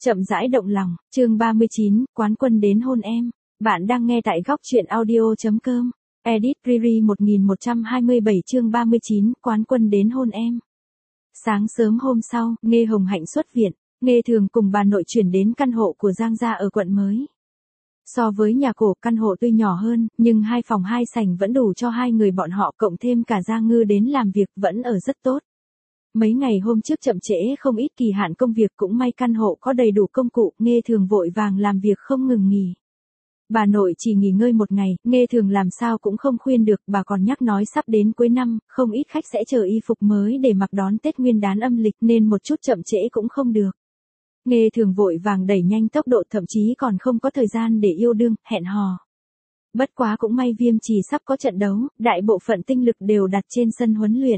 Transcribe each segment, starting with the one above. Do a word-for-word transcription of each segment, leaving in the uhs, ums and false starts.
Chậm rãi động lòng, chương ba mươi chín, quán quân đến hôn em. Bạn đang nghe tại góc truyện audio.com. Edit Riri một nghìn một trăm hai mươi bảy chương ba mươi chín, quán quân đến hôn em. Sáng sớm hôm sau, Nghê Hồng Hạnh xuất viện, Nghê Thường cùng bà nội chuyển đến căn hộ của Giang gia ở quận mới. So với nhà cổ, căn hộ tuy nhỏ hơn, nhưng hai phòng hai sảnh vẫn đủ cho hai người bọn họ, cộng thêm cả Giang Ngư đến làm việc vẫn ở rất tốt. Mấy ngày hôm trước chậm trễ không ít kỳ hạn công việc, cũng may căn hộ có đầy đủ công cụ, Nghê Thường vội vàng làm việc không ngừng nghỉ. Bà nội chỉ nghỉ ngơi một ngày, Nghê Thường làm sao cũng không khuyên được, bà còn nhắc nói sắp đến cuối năm, không ít khách sẽ chờ y phục mới để mặc đón Tết Nguyên đán âm lịch nên một chút chậm trễ cũng không được. Nghê Thường vội vàng đẩy nhanh tốc độ, thậm chí còn không có thời gian để yêu đương, hẹn hò. Bất quá cũng may Viêm Trì sắp có trận đấu, đại bộ phận tinh lực đều đặt trên sân huấn luyện.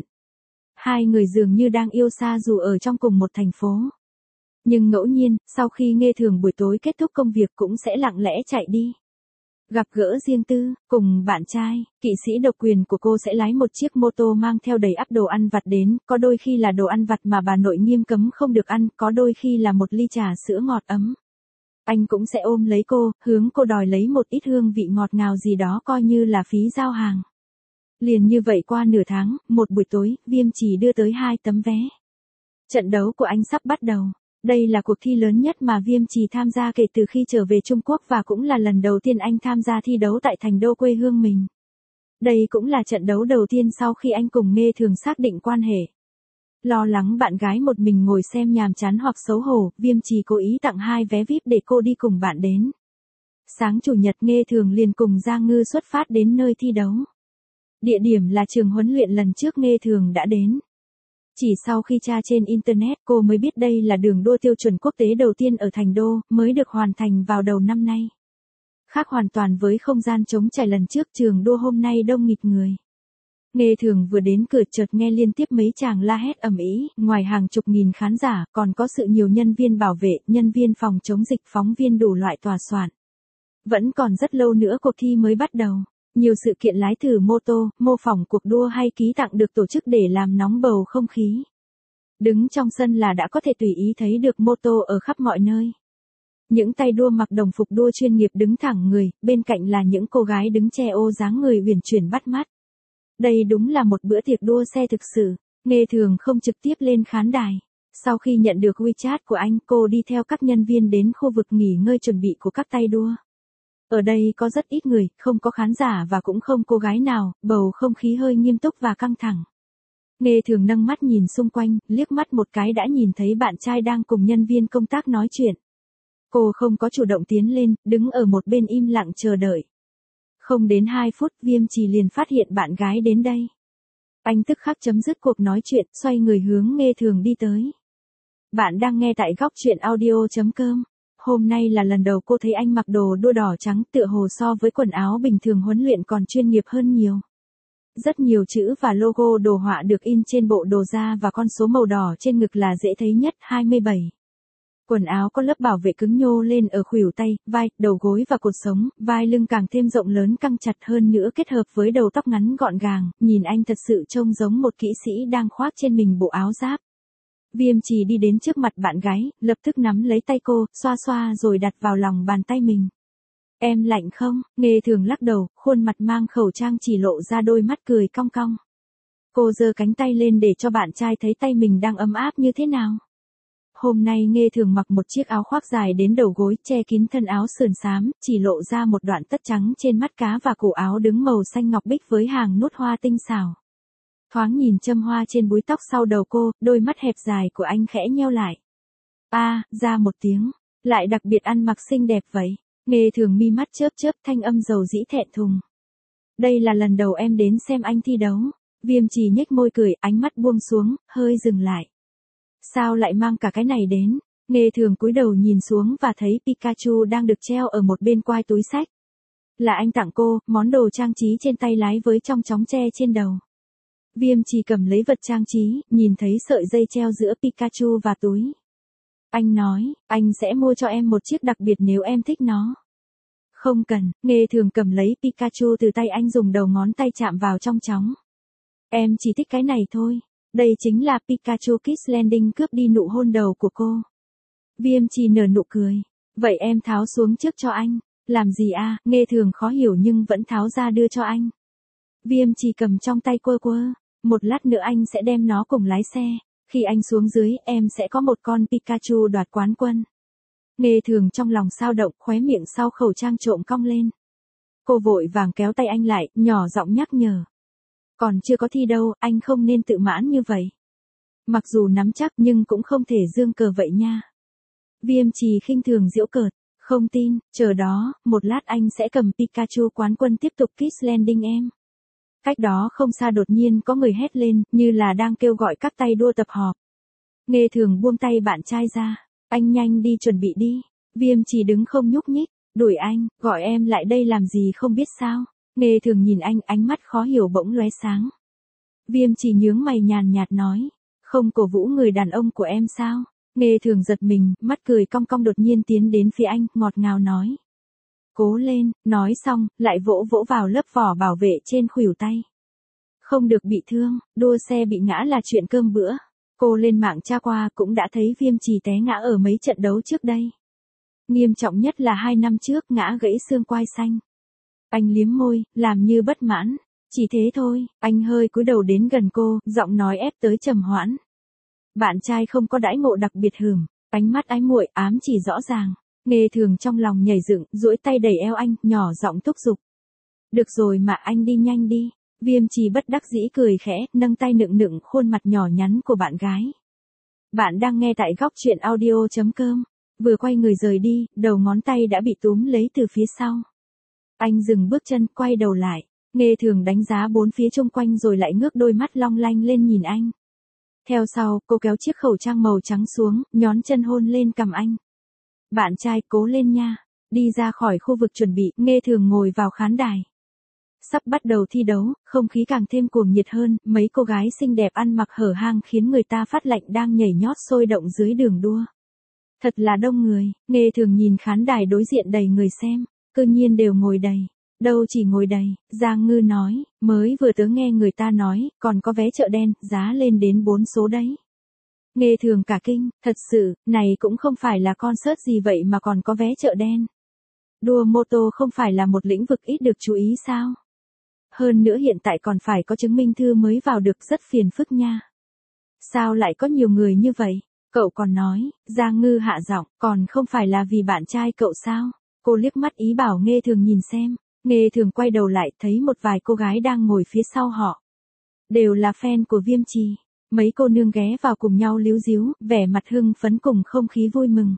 Hai người dường như đang yêu xa dù ở trong cùng một thành phố. Nhưng ngẫu nhiên, sau khi Nghê Thường buổi tối kết thúc công việc cũng sẽ lặng lẽ chạy đi. Gặp gỡ riêng tư, cùng bạn trai, kỵ sĩ độc quyền của cô sẽ lái một chiếc mô tô mang theo đầy ắp đồ ăn vặt đến, có đôi khi là đồ ăn vặt mà bà nội nghiêm cấm không được ăn, có đôi khi là một ly trà sữa ngọt ấm. Anh cũng sẽ ôm lấy cô, hướng cô đòi lấy một ít hương vị ngọt ngào gì đó coi như là phí giao hàng. Liền như vậy qua nửa tháng, một buổi tối, Viêm Trì đưa tới hai tấm vé. Trận đấu của anh sắp bắt đầu. Đây là cuộc thi lớn nhất mà Viêm Trì tham gia kể từ khi trở về Trung Quốc và cũng là lần đầu tiên anh tham gia thi đấu tại thành đô quê hương mình. Đây cũng là trận đấu đầu tiên sau khi anh cùng Nghê Thường xác định quan hệ. Lo lắng bạn gái một mình ngồi xem nhàm chán hoặc xấu hổ, Viêm Trì cố ý tặng hai vé vi ai pi để cô đi cùng bạn đến. Sáng chủ nhật Nghê Thường liền cùng Giang Ngư xuất phát đến nơi thi đấu. Địa điểm là trường huấn luyện lần trước Nghê Thường đã đến. Chỉ sau khi tra trên Internet cô mới biết đây là đường đua tiêu chuẩn quốc tế đầu tiên ở thành đô, mới được hoàn thành vào đầu năm nay. Khác hoàn toàn với không gian trống trải lần trước, trường đua hôm nay đông nghịt người. Nghê Thường vừa đến cửa chợt nghe liên tiếp mấy chàng la hét ầm ĩ, ngoài hàng chục nghìn khán giả, còn có sự nhiều nhân viên bảo vệ, nhân viên phòng chống dịch, phóng viên đủ loại tòa soạn. Vẫn còn rất lâu nữa cuộc thi mới bắt đầu. Nhiều sự kiện lái thử mô tô, mô phỏng cuộc đua hay ký tặng được tổ chức để làm nóng bầu không khí. Đứng trong sân là đã có thể tùy ý thấy được mô tô ở khắp mọi nơi. Những tay đua mặc đồng phục đua chuyên nghiệp đứng thẳng người, bên cạnh là những cô gái đứng che ô dáng người uyển chuyển bắt mắt. Đây đúng là một bữa tiệc đua xe thực sự. Nghê Thường không trực tiếp lên khán đài. Sau khi nhận được WeChat của anh, cô đi theo các nhân viên đến khu vực nghỉ ngơi chuẩn bị của các tay đua. Ở đây có rất ít người, không có khán giả và cũng không cô gái nào, bầu không khí hơi nghiêm túc và căng thẳng. Nghê Thường nâng mắt nhìn xung quanh, liếc mắt một cái đã nhìn thấy bạn trai đang cùng nhân viên công tác nói chuyện. Cô không có chủ động tiến lên, đứng ở một bên im lặng chờ đợi. Không đến hai phút, Viêm Trì liền phát hiện bạn gái đến đây. Anh tức khắc chấm dứt cuộc nói chuyện, xoay người hướng Nghê Thường đi tới. Bạn đang nghe tại góc truyện audio.com. Hôm nay là lần đầu cô thấy anh mặc đồ đua đỏ trắng, tựa hồ so với quần áo bình thường huấn luyện còn chuyên nghiệp hơn nhiều. Rất nhiều chữ và logo đồ họa được in trên bộ đồ da và con số màu đỏ trên ngực là dễ thấy nhất, hai mươi bảy. Quần áo có lớp bảo vệ cứng nhô lên ở khuỷu tay, vai, đầu gối và cột sống, vai lưng càng thêm rộng lớn căng chặt hơn nữa kết hợp với đầu tóc ngắn gọn gàng, nhìn anh thật sự trông giống một kỹ sĩ đang khoác trên mình bộ áo giáp. Viêm Trì đi đến trước mặt bạn gái, lập tức nắm lấy tay cô, xoa xoa rồi đặt vào lòng bàn tay mình. Em lạnh không? Nghê Thường lắc đầu, khuôn mặt mang khẩu trang chỉ lộ ra đôi mắt cười cong cong. Cô giơ cánh tay lên để cho bạn trai thấy tay mình đang ấm áp như thế nào. Hôm nay Nghê Thường mặc một chiếc áo khoác dài đến đầu gối, che kín thân áo sườn xám, chỉ lộ ra một đoạn tất trắng trên mắt cá và cổ áo đứng màu xanh ngọc bích với hàng nút hoa tinh xảo. Thoáng nhìn châm hoa trên búi tóc sau đầu cô, đôi mắt hẹp dài của anh khẽ nheo lại. A, à, ra một tiếng, lại đặc biệt ăn mặc xinh đẹp vậy. Nghê Thường mi mắt chớp chớp, thanh âm dầu dĩ thẹn thùng. Đây là lần đầu em đến xem anh thi đấu. Viêm Trì nhếch môi cười, ánh mắt buông xuống, hơi dừng lại. Sao lại mang cả cái này đến? Nghê Thường cúi đầu nhìn xuống và thấy Pikachu đang được treo ở một bên quai túi xách. Là anh tặng cô, món đồ trang trí trên tay lái với trong chóng tre trên đầu. Viêm Trì cầm lấy vật trang trí, nhìn thấy sợi dây treo giữa Pikachu và túi. Anh nói, anh sẽ mua cho em một chiếc đặc biệt nếu em thích nó. Không cần, Nghê Thường cầm lấy Pikachu từ tay anh, dùng đầu ngón tay chạm vào trong chóng. Em chỉ thích cái này thôi. Đây chính là Pikachu Kiss Landing cướp đi nụ hôn đầu của cô. Viêm Trì nở nụ cười. Vậy em tháo xuống trước cho anh. Làm gì a? Nghe Thường khó hiểu nhưng vẫn tháo ra đưa cho anh. Viêm Trì cầm trong tay quơ quơ. Một lát nữa anh sẽ đem nó cùng lái xe. Khi anh xuống dưới em sẽ có một con Pikachu đoạt quán quân. Nghe Thường trong lòng sao động, khóe miệng sau khẩu trang trộm cong lên. Cô vội vàng kéo tay anh lại, nhỏ giọng nhắc nhở. Còn chưa có thi đâu, anh không nên tự mãn như vậy. Mặc dù nắm chắc nhưng cũng không thể dương cờ vậy nha. Viêm Trì khinh thường giễu cợt. Không tin, chờ đó, một lát anh sẽ cầm Pikachu quán quân tiếp tục Kiss Landing em. Cách đó không xa đột nhiên có người hét lên, như là đang kêu gọi các tay đua tập họp. Nghe Thường buông tay bạn trai ra. Anh nhanh đi chuẩn bị đi. Viêm Trì đứng không nhúc nhích. Đuổi anh, gọi em lại đây làm gì không biết sao. Nghe Thường nhìn anh, ánh mắt khó hiểu bỗng lóe sáng. Viêm Trì nhướng mày nhàn nhạt nói. Không cổ vũ người đàn ông của em sao? Nghe Thường giật mình, mắt cười cong cong đột nhiên tiến đến phía anh, ngọt ngào nói. Cố lên, nói xong, lại vỗ vỗ vào lớp vỏ bảo vệ trên khuỷu tay. Không được bị thương, đua xe bị ngã là chuyện cơm bữa. Cô lên mạng tra qua cũng đã thấy Viêm Trì té ngã ở mấy trận đấu trước đây. Nghiêm trọng nhất là hai năm trước ngã gãy xương quai xanh. Anh liếm môi, làm như bất mãn. Chỉ thế thôi, anh hơi cúi đầu đến gần cô, giọng nói ép tới trầm hoãn. Bạn trai không có đãi ngộ đặc biệt hửm, ánh mắt ái muội ám chỉ rõ ràng. Nghe Thường trong lòng nhảy dựng, duỗi tay đẩy eo anh, nhỏ giọng thúc giục. Được rồi mà anh đi nhanh đi. Viêm Trì bất đắc dĩ cười khẽ, nâng tay nựng nựng khuôn mặt nhỏ nhắn của bạn gái. Bạn đang nghe tại góc truyện audio chấm com. Vừa quay người rời đi, đầu ngón tay đã bị túm lấy từ phía sau. Anh dừng bước chân, quay đầu lại. Nghe Thường đánh giá bốn phía xung quanh rồi lại ngước đôi mắt long lanh lên nhìn anh. Theo sau, cô kéo chiếc khẩu trang màu trắng xuống, nhón chân hôn lên cằm anh. Bạn trai cố lên nha. Đi ra khỏi khu vực chuẩn bị, Nghe Thường ngồi vào khán đài. Sắp bắt đầu thi đấu, không khí càng thêm cuồng nhiệt hơn, mấy cô gái xinh đẹp ăn mặc hở hang khiến người ta phát lạnh đang nhảy nhót sôi động dưới đường đua. Thật là đông người, Nghe Thường nhìn khán đài đối diện đầy người xem, cư nhiên đều ngồi đầy. Đâu chỉ ngồi đầy, Giang Ngư nói, mới vừa tớ nghe người ta nói, còn có vé chợ đen, giá lên đến bốn số đấy. Nghe Thường cả kinh, thật sự, này cũng không phải là concert gì vậy mà còn có vé chợ đen. Đua mô tô không phải là một lĩnh vực ít được chú ý sao? Hơn nữa hiện tại còn phải có chứng minh thư mới vào được, rất phiền phức nha. Sao lại có nhiều người như vậy? Cậu còn nói, Giang Ngư hạ giọng, còn không phải là vì bạn trai cậu sao? Cô liếc mắt ý bảo Nghe Thường nhìn xem. Nghe Thường quay đầu lại thấy một vài cô gái đang ngồi phía sau họ. Đều là fan của Viêm Trì. Mấy cô nương ghé vào cùng nhau líu díu, vẻ mặt hưng phấn cùng không khí vui mừng.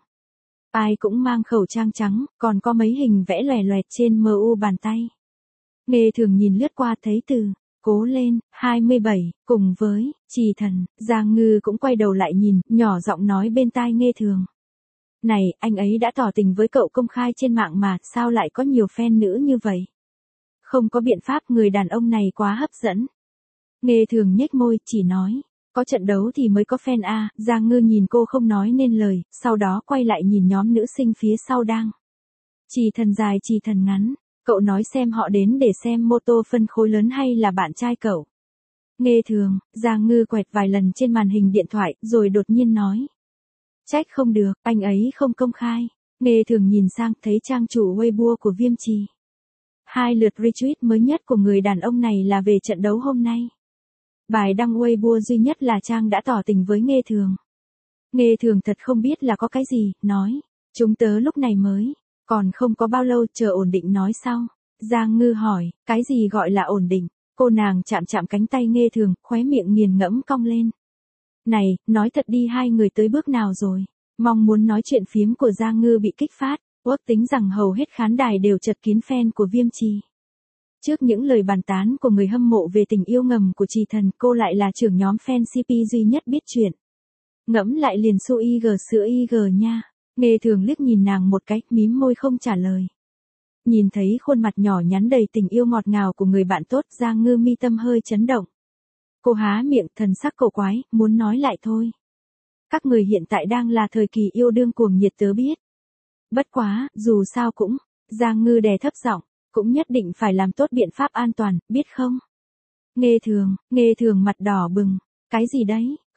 Ai cũng mang khẩu trang trắng, còn có mấy hình vẽ loè loẹt trên em u bàn tay. Nghe Thường nhìn lướt qua thấy từ Cố lên, hai mươi bảy, cùng với Trì Thần, Giang Ngư cũng quay đầu lại nhìn, nhỏ giọng nói bên tai Nghe Thường. Này, anh ấy đã tỏ tình với cậu công khai trên mạng mà, sao lại có nhiều fan nữ như vậy? Không có biện pháp, người đàn ông này quá hấp dẫn. Nghe Thường nhếch môi, chỉ nói, có trận đấu thì mới có fan a. Giang Ngư nhìn cô không nói nên lời, sau đó quay lại nhìn nhóm nữ sinh phía sau đang. Trì Thần dài Trì Thần ngắn, cậu nói xem họ đến để xem mô tô phân khối lớn hay là bạn trai cậu? Nghe Thường, Giang Ngư quẹt vài lần trên màn hình điện thoại, rồi đột nhiên nói. Trách không được, anh ấy không công khai. Nghe Thường nhìn sang, thấy trang chủ Weibo của Viêm Trì. Hai lượt retweet mới nhất của người đàn ông này là về trận đấu hôm nay. Bài đăng Weibo duy nhất là Trang đã tỏ tình với Nghe Thường. Nghe Thường thật không biết là có cái gì, nói. Chúng tớ lúc này mới, còn không có bao lâu, chờ ổn định nói sau. Giang Ngư hỏi, cái gì gọi là ổn định? Cô nàng chạm chạm cánh tay Nghe Thường, khóe miệng nghiền ngẫm cong lên. Này, nói thật đi, hai người tới bước nào rồi? Mong muốn nói chuyện phiếm của Giang Ngư bị kích phát, ước tính rằng hầu hết khán đài đều chật kín fan của Viêm Trì. Trước những lời bàn tán của người hâm mộ về tình yêu ngầm của Trì Thần, cô lại là trưởng nhóm fan xê pê duy nhất biết chuyện. Ngẫm lại liền su y gờ sữa y gờ nha. Nghe Thường liếc nhìn nàng một cái, mím môi không trả lời. Nhìn thấy khuôn mặt nhỏ nhắn đầy tình yêu ngọt ngào của người bạn tốt, Giang Ngư mi tâm hơi chấn động. Cô há miệng, thần sắc cổ quái, muốn nói lại thôi. Các người hiện tại đang là thời kỳ yêu đương cuồng nhiệt tớ biết. Bất quá, dù sao cũng, Giang Ngư đè thấp giọng, cũng nhất định phải làm tốt biện pháp an toàn, biết không? Nghe Thường, Nghe Thường mặt đỏ bừng. Cái gì đấy?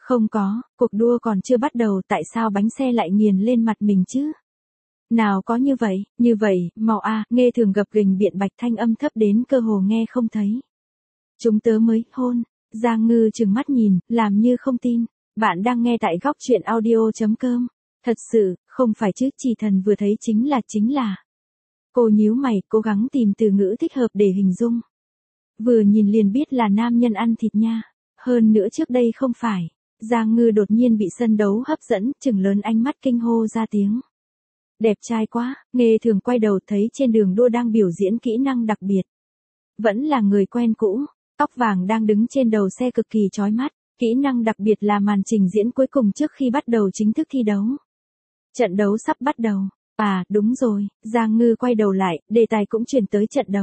Không có, cuộc đua còn chưa bắt đầu tại sao bánh xe lại nghiền lên mặt mình chứ? Nào có như vậy, như vậy, mau a, Nghe Thường gập ghềnh biện bạch thanh âm thấp đến cơ hồ nghe không thấy. Chúng tớ mới hôn, Giang Ngư trừng mắt nhìn, làm như không tin. Bạn đang nghe tại góc truyện audio.com. Thật sự, không phải chứ, chỉ thần vừa thấy chính là chính là. Cô nhíu mày, cố gắng tìm từ ngữ thích hợp để hình dung. Vừa nhìn liền biết là nam nhân ăn thịt nha. Hơn nữa trước đây không phải. Giang Ngư đột nhiên bị sân đấu hấp dẫn, trừng lớn ánh mắt kinh hô ra tiếng. Đẹp trai quá, Nghe Thường quay đầu thấy trên đường đua đang biểu diễn kỹ năng đặc biệt. Vẫn là người quen cũ, tóc vàng đang đứng trên đầu xe cực kỳ chói mắt. Kỹ năng đặc biệt là màn trình diễn cuối cùng trước khi bắt đầu chính thức thi đấu. Trận đấu sắp bắt đầu. À, đúng rồi, Giang Ngư quay đầu lại, đề tài cũng chuyển tới trận đấu.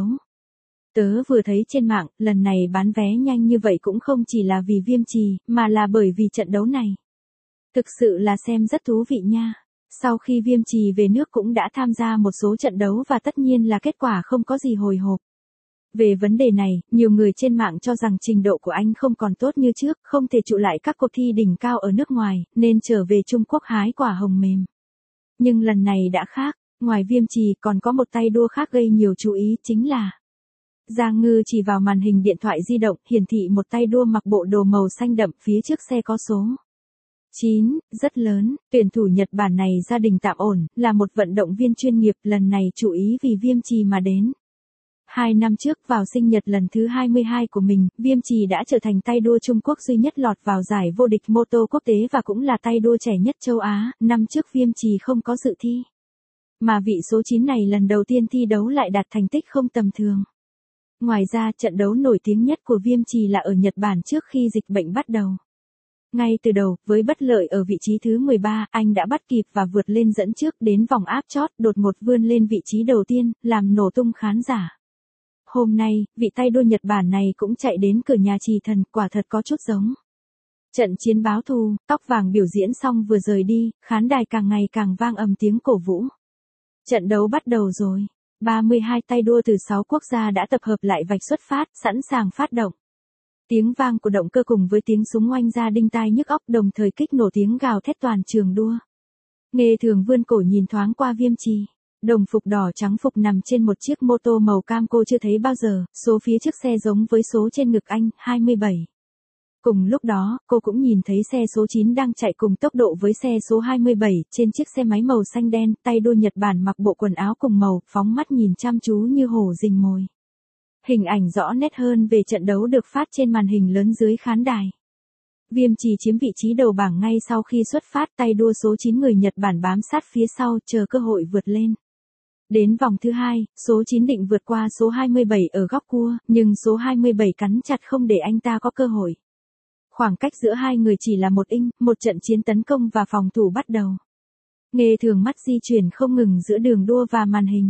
Tớ vừa thấy trên mạng, lần này bán vé nhanh như vậy cũng không chỉ là vì Viêm Trì, mà là bởi vì trận đấu này. Thực sự là xem rất thú vị nha. Sau khi Viêm Trì về nước cũng đã tham gia một số trận đấu và tất nhiên là kết quả không có gì hồi hộp. Về vấn đề này, nhiều người trên mạng cho rằng trình độ của anh không còn tốt như trước, không thể trụ lại các cuộc thi đỉnh cao ở nước ngoài, nên trở về Trung Quốc hái quả hồng mềm. Nhưng lần này đã khác, ngoài Viêm Trì còn có một tay đua khác gây nhiều chú ý chính là Giang Ngư chỉ vào màn hình điện thoại di động, hiển thị một tay đua mặc bộ đồ màu xanh đậm, phía trước xe có số chín, rất lớn, tuyển thủ Nhật Bản này gia đình tạm ổn, là một vận động viên chuyên nghiệp, lần này chú ý vì Viêm Trì mà đến. Hai năm trước vào sinh nhật lần thứ hai mươi hai của mình, Viêm Trì đã trở thành tay đua Trung Quốc duy nhất lọt vào giải vô địch mô tô quốc tế và cũng là tay đua trẻ nhất châu Á, năm trước Viêm Trì không có dự thi. Mà vị số chín này lần đầu tiên thi đấu lại đạt thành tích không tầm thường. Ngoài ra, trận đấu nổi tiếng nhất của Viêm Trì là ở Nhật Bản trước khi dịch bệnh bắt đầu. Ngay từ đầu, với bất lợi ở vị trí thứ mười ba, anh đã bắt kịp và vượt lên dẫn trước đến vòng áp chót, đột ngột vươn lên vị trí đầu tiên, làm nổ tung khán giả. Hôm nay, vị tay đua Nhật Bản này cũng chạy đến cửa nhà Trì Thần, quả thật có chút giống. Trận chiến báo thù, tóc vàng biểu diễn xong vừa rời đi, khán đài càng ngày càng vang ầm tiếng cổ vũ. Trận đấu bắt đầu rồi. ba mươi hai tay đua từ sáu quốc gia đã tập hợp lại vạch xuất phát, sẵn sàng phát động. Tiếng vang của động cơ cùng với tiếng súng oanh ra đinh tai nhức óc, đồng thời kích nổ tiếng gào thét toàn trường đua. Nghe Thường vươn cổ nhìn thoáng qua Viêm Trì. Đồng phục đỏ trắng phục nằm trên một chiếc mô tô màu cam cô chưa thấy bao giờ, số phía trước xe giống với số trên ngực anh, hai mươi bảy. Cùng lúc đó, cô cũng nhìn thấy xe số chín đang chạy cùng tốc độ với xe số hai mươi bảy, trên chiếc xe máy màu xanh đen, tay đua Nhật Bản mặc bộ quần áo cùng màu, phóng mắt nhìn chăm chú như hổ rình mồi. Hình ảnh rõ nét hơn về trận đấu được phát trên màn hình lớn dưới khán đài. Viêm Trì chiếm vị trí đầu bảng ngay sau khi xuất phát, tay đua số chín người Nhật Bản bám sát phía sau, chờ cơ hội vượt lên. Đến vòng thứ hai, số chín định vượt qua số hai mươi bảy ở góc cua, nhưng số hai mươi bảy cắn chặt không để anh ta có cơ hội. Khoảng cách giữa hai người chỉ là một inch, một trận chiến tấn công và phòng thủ bắt đầu. Nghe Thường mắt di chuyển không ngừng giữa đường đua và màn hình.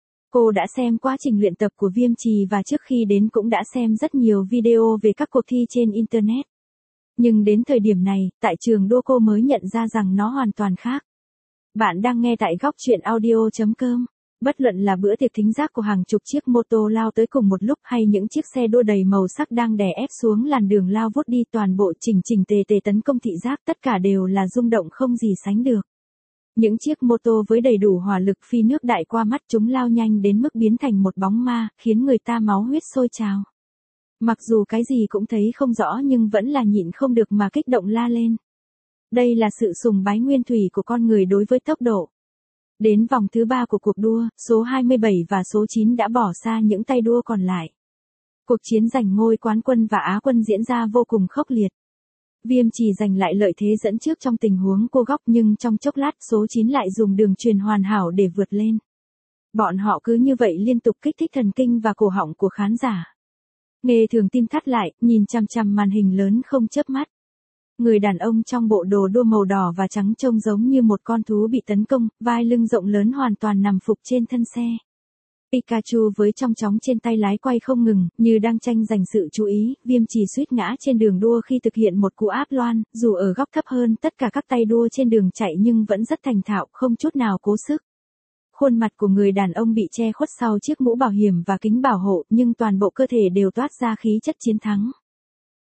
Cô đã xem quá trình luyện tập của Viêm Trì và trước khi đến cũng đã xem rất nhiều video về các cuộc thi trên Internet. Nhưng đến thời điểm này, tại trường đua cô mới nhận ra rằng nó hoàn toàn khác. Bạn đang nghe tại góc truyện audio.com. Bất luận là bữa tiệc thính giác của hàng chục chiếc mô tô lao tới cùng một lúc hay những chiếc xe đua đầy màu sắc đang đè ép xuống làn đường lao vút đi, toàn bộ chỉnh chỉnh tề tề tấn công thị giác, tất cả đều là rung động không gì sánh được. Những chiếc mô tô với đầy đủ hỏa lực phi nước đại qua mắt, chúng lao nhanh đến mức biến thành một bóng ma, khiến người ta máu huyết sôi trào. Mặc dù cái gì cũng thấy không rõ nhưng vẫn là nhịn không được mà kích động la lên. Đây là sự sùng bái nguyên thủy của con người đối với tốc độ. Đến vòng thứ ba của cuộc đua, số hai mươi bảy và số chín đã bỏ xa những tay đua còn lại. Cuộc chiến giành ngôi quán quân và Á quân diễn ra vô cùng khốc liệt. Viêm Trì giành lại lợi thế dẫn trước trong tình huống cô góc, nhưng trong chốc lát số chín lại dùng đường truyền hoàn hảo để vượt lên. Bọn họ cứ như vậy liên tục kích thích thần kinh và cổ họng của khán giả. Nghe Thường tim thắt lại, nhìn chằm chằm màn hình lớn không chớp mắt. Người đàn ông trong bộ đồ đua màu đỏ và trắng trông giống như một con thú bị tấn công, vai lưng rộng lớn hoàn toàn nằm phục trên thân xe. Pikachu với trong chóng trên tay lái quay không ngừng, như đang tranh giành sự chú ý. Viêm Trì suýt ngã trên đường đua khi thực hiện một cú áp loan, dù ở góc thấp hơn tất cả các tay đua trên đường chạy nhưng vẫn rất thành thạo, không chút nào cố sức. Khuôn mặt của người đàn ông bị che khuất sau chiếc mũ bảo hiểm và kính bảo hộ, nhưng toàn bộ cơ thể đều toát ra khí chất chiến thắng.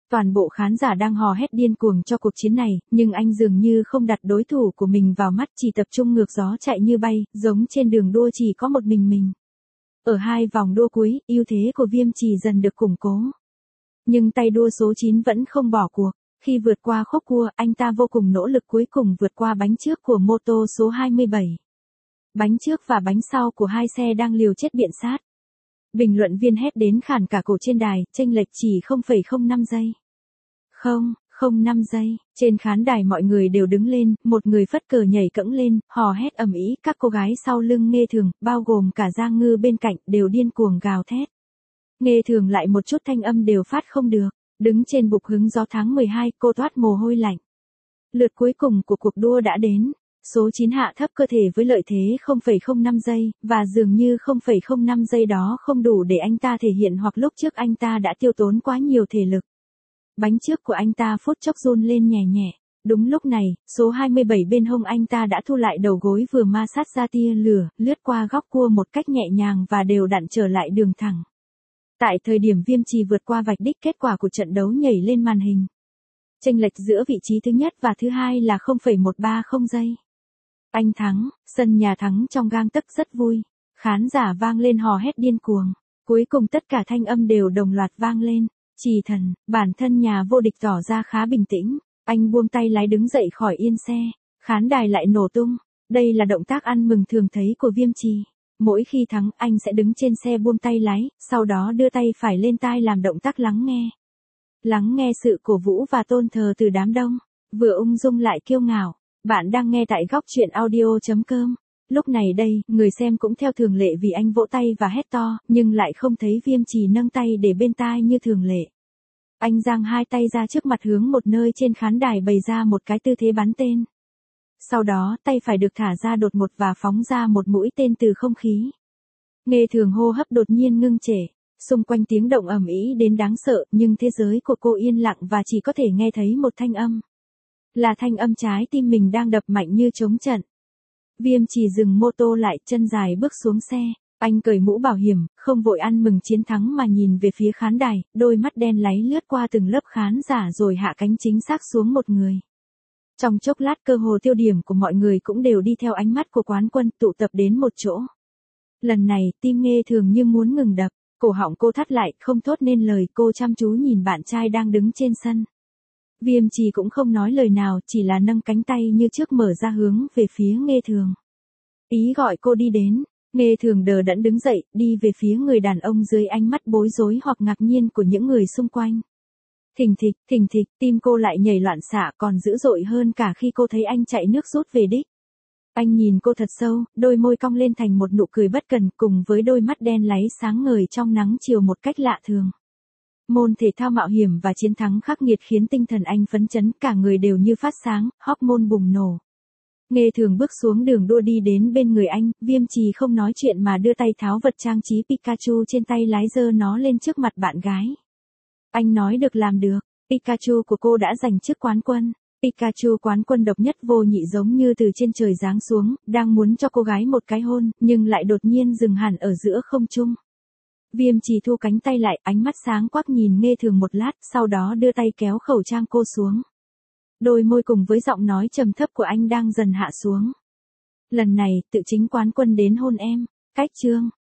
Toàn bộ khán giả đang hò hét điên cuồng cho cuộc chiến này, nhưng anh dường như không đặt đối thủ của mình vào mắt, chỉ tập trung ngược gió chạy như bay, giống trên đường đua chỉ có một mình mình. Ở hai vòng đua cuối, ưu thế của Viêm Trì dần được củng cố. Nhưng tay đua số chín vẫn không bỏ cuộc. Khi vượt qua khúc cua, anh ta vô cùng nỗ lực cuối cùng vượt qua bánh trước của mô tô số hai mươi bảy. Bánh trước và bánh sau của hai xe đang liều chết biện sát. Bình luận viên hét đến khản cả cổ trên đài, chênh lệch chỉ không phẩy không năm giây. Không, không năm giây, trên khán đài mọi người đều đứng lên, một người phất cờ nhảy cẫng lên, hò hét ầm ĩ, các cô gái sau lưng Nghê Thường, bao gồm cả Giang Ngư bên cạnh, đều điên cuồng gào thét. Nghê Thường lại một chút thanh âm đều phát không được, đứng trên bục hứng gió tháng mười hai, cô toát mồ hôi lạnh. Lượt cuối cùng của cuộc đua đã đến. Số chín hạ thấp cơ thể với lợi thế không phẩy không năm giây, và dường như không phẩy không năm giây đó không đủ để anh ta thể hiện hoặc lúc trước anh ta đã tiêu tốn quá nhiều thể lực. Bánh trước của anh ta phút chốc run lên nhẹ nhẹ. Đúng lúc này, số hai mươi bảy bên hông anh ta đã thu lại đầu gối vừa ma sát ra tia lửa, lướt qua góc cua một cách nhẹ nhàng và đều đặn trở lại đường thẳng. Tại thời điểm Viêm Trì vượt qua vạch đích, kết quả của trận đấu nhảy lên màn hình. Chênh lệch giữa vị trí thứ nhất và thứ hai là không phẩy một ba không giây. Anh thắng, sân nhà thắng trong gang tấc, rất vui. Khán giả vang lên hò hét điên cuồng. Cuối cùng tất cả thanh âm đều đồng loạt vang lên. Trì Thần, bản thân nhà vô địch tỏ ra khá bình tĩnh. Anh buông tay lái đứng dậy khỏi yên xe. Khán đài lại nổ tung. Đây là động tác ăn mừng thường thấy của Viêm Trì. Mỗi khi thắng, anh sẽ đứng trên xe buông tay lái, sau đó đưa tay phải lên tai làm động tác lắng nghe. Lắng nghe sự cổ vũ và tôn thờ từ đám đông. Vừa ung dung lại kiêu ngạo. Bạn đang nghe tại góc truyện audio chấm com. Lúc này đây, người xem cũng theo thường lệ vì anh vỗ tay và hét to, nhưng lại không thấy Viêm Trì nâng tay để bên tai như thường lệ. Anh giang hai tay ra trước mặt hướng một nơi trên khán đài bày ra một cái tư thế bắn tên. Sau đó, tay phải được thả ra đột ngột và phóng ra một mũi tên từ không khí. Nghê Thường hô hấp đột nhiên ngưng trệ. Xung quanh tiếng động ầm ĩ đến đáng sợ, nhưng thế giới của cô yên lặng và chỉ có thể nghe thấy một thanh âm. Là thanh âm trái tim mình đang đập mạnh như trống trận. Viêm Trì dừng mô tô lại, chân dài bước xuống xe. Anh cởi mũ bảo hiểm, không vội ăn mừng chiến thắng mà nhìn về phía khán đài, đôi mắt đen láy lướt qua từng lớp khán giả rồi hạ cánh chính xác xuống một người. Trong chốc lát cơ hồ tiêu điểm của mọi người cũng đều đi theo ánh mắt của quán quân tụ tập đến một chỗ. Lần này, tim Nghê Thường như muốn ngừng đập, cổ họng cô thắt lại, không thốt nên lời, cô chăm chú nhìn bạn trai đang đứng trên sân. Viêm Trì cũng không nói lời nào, chỉ là nâng cánh tay như trước mở ra hướng về phía Nghê Thường. Ý gọi cô đi đến, Nghê Thường đờ đẫn đứng dậy, đi về phía người đàn ông dưới ánh mắt bối rối hoặc ngạc nhiên của những người xung quanh. Thình thịch, thình thịch, tim cô lại nhảy loạn xạ, còn dữ dội hơn cả khi cô thấy anh chạy nước rút về đích. Anh nhìn cô thật sâu, đôi môi cong lên thành một nụ cười bất cần, cùng với đôi mắt đen láy sáng ngời trong nắng chiều một cách lạ thường. Môn thể thao mạo hiểm và chiến thắng khắc nghiệt khiến tinh thần anh phấn chấn, cả người đều như phát sáng, hormone bùng nổ. Nghê Thường bước xuống đường đua đi đến bên người anh, Viêm Trì không nói chuyện mà đưa tay tháo vật trang trí Pikachu trên tay lái, giơ nó lên trước mặt bạn gái. Anh nói được làm được, Pikachu của cô đã giành chức quán quân. Pikachu quán quân độc nhất vô nhị giống như từ trên trời giáng xuống, đang muốn cho cô gái một cái hôn, nhưng lại đột nhiên dừng hẳn ở giữa không trung. Viêm Trì thu cánh tay lại, ánh mắt sáng quắc nhìn Nghê Thường một lát, sau đó đưa tay kéo khẩu trang cô xuống. Đôi môi cùng với giọng nói trầm thấp của anh đang dần hạ xuống. Lần này, tự chính quán quân đến hôn em. Cách chương.